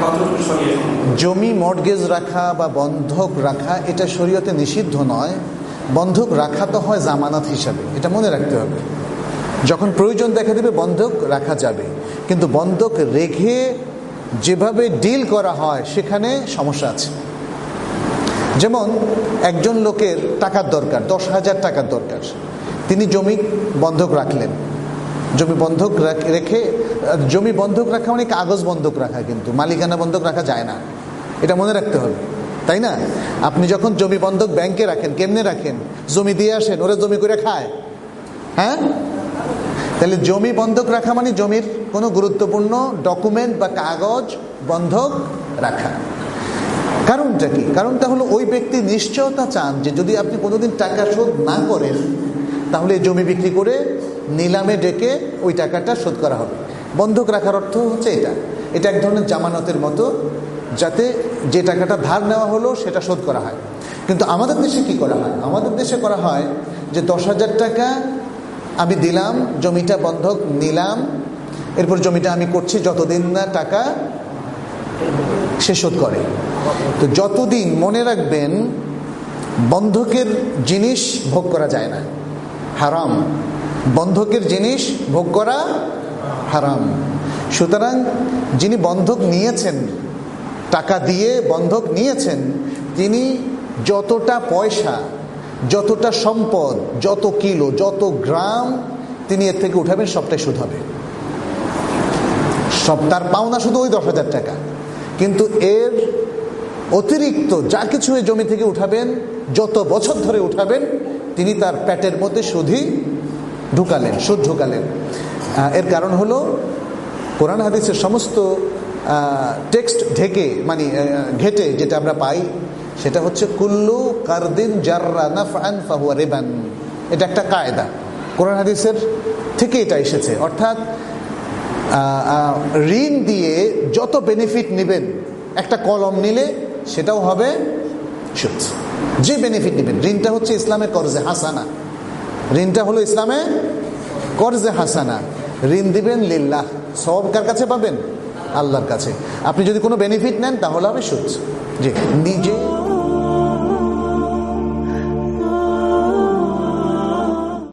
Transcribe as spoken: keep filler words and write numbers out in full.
কতটুকু শরীয়ত? জমি মর্টগেজ রাখা বা বন্ধক রাখা এটা শরীয়তে নিষিদ্ধ নয়। বন্ধক রাখা তো হয় জামানত হিসাবে, এটা মনে রাখতে হবে। যখন প্রয়োজন দেখা দেবে বন্ধক রাখা যাবে, কিন্তু বন্ধক রেখে যেভাবে ডিল করা হয় সেখানে সমস্যা আছে। যেমন একজন লোকের টাকার দরকার, দশ হাজার টাকার দরকার, তিনি জমি বন্ধক রাখলেন। জমি বন্ধক রেখে, জমি বন্ধক রাখা মানে কাগজ বন্ধক রাখা, কিন্তু মালিকানা বন্ধক রাখা যায় না, এটা মনে রাখতে হবে, তাই না? আপনি যখন জমি বন্ধক ব্যাংকে রাখেন, কেমনে রাখেন? জমি দিয়ে আসেন, ওরা জমি করে খায়, হ্যাঁ? তাহলে জমি বন্ধক রাখা মানে জমির কোনো গুরুত্বপূর্ণ ডকুমেন্ট বা কাগজ বন্ধক রাখা। কারণটা কি? কারণটা হলো ওই ব্যক্তি নিশ্চয়তা চান যে যদি আপনি কোনোদিন টাকা শোধ না করেন তাহলে জমি বিক্রি করে নিলামে ডেকে ওই টাকাটা শোধ করা হবে। বন্ধক রাখার অর্থ হচ্ছে এটা, এটা এক ধরনের জামানতের মতো, যাতে যে টাকাটা ধার নেওয়া হলো সেটা শোধ করা হয়। কিন্তু আমাদের দেশে কি করা হয়? আমাদের দেশে করা হয় যে দশ হাজার টাকা আমি দিলাম, জমিটা বন্ধক নিলাম, এরপর জমিটা আমি করছি যতদিন না টাকা সে শোধ করে। তো যতদিন, মনে রাখবেন, বন্ধকের জিনিস ভোগ করা যায় না, হারাম। বন্ধকের জিনিস ভোগ করা হারাম। সুতরাং যিনি বন্ধক নিয়েছেন, টাকা দিয়ে বন্ধক নিয়েছেন, তিনি যতটা পয়সা, যতটা সম্পদ, যত কিলো, যত গ্রাম তিনি এর থেকে উঠাবেন সবটাই সুদ হবে। সব তার পাওনা শুধু ওই দশ হাজার টাকা, কিন্তু এর অতিরিক্ত যা কিছু এই জমি থেকে উঠাবেন, যত বছর ধরে উঠাবেন, তিনি তার পেটের মধ্যে সুদই ঢুকালেন, সুদ ঢুকালেন। এর কারণ হলো কোরআন হাদিসের সমস্ত টেক্সট ঢেকে, মানে ঘেটে যেটা আমরা পাই সেটা হচ্ছে কুল্লু কারদিন জাররা নাফআন ফাহুয়া রিবান। এটা একটা কায়দা, কোরআন হাদিসের থেকে এটা এসেছে। অর্থাৎ ঋণ দিয়ে যত বেনিফিট নেবেন, একটা কলম নিলে সেটাও হবে সুদ। যে বেনিফিট নেবেন, ঋণটা হচ্ছে ইসলামের কর্জে হাসানা, ঋণটা হলো ইসলামে কর্জে হাসানা। ঋণ দিবেন লিল্লাহ, সওয়াব কার কাছে পাবেন? আল্লাহর কাছে। আপনি যদি কোনো বেনিফিট নেন তাহলে হবে সুদ। জি, নিজে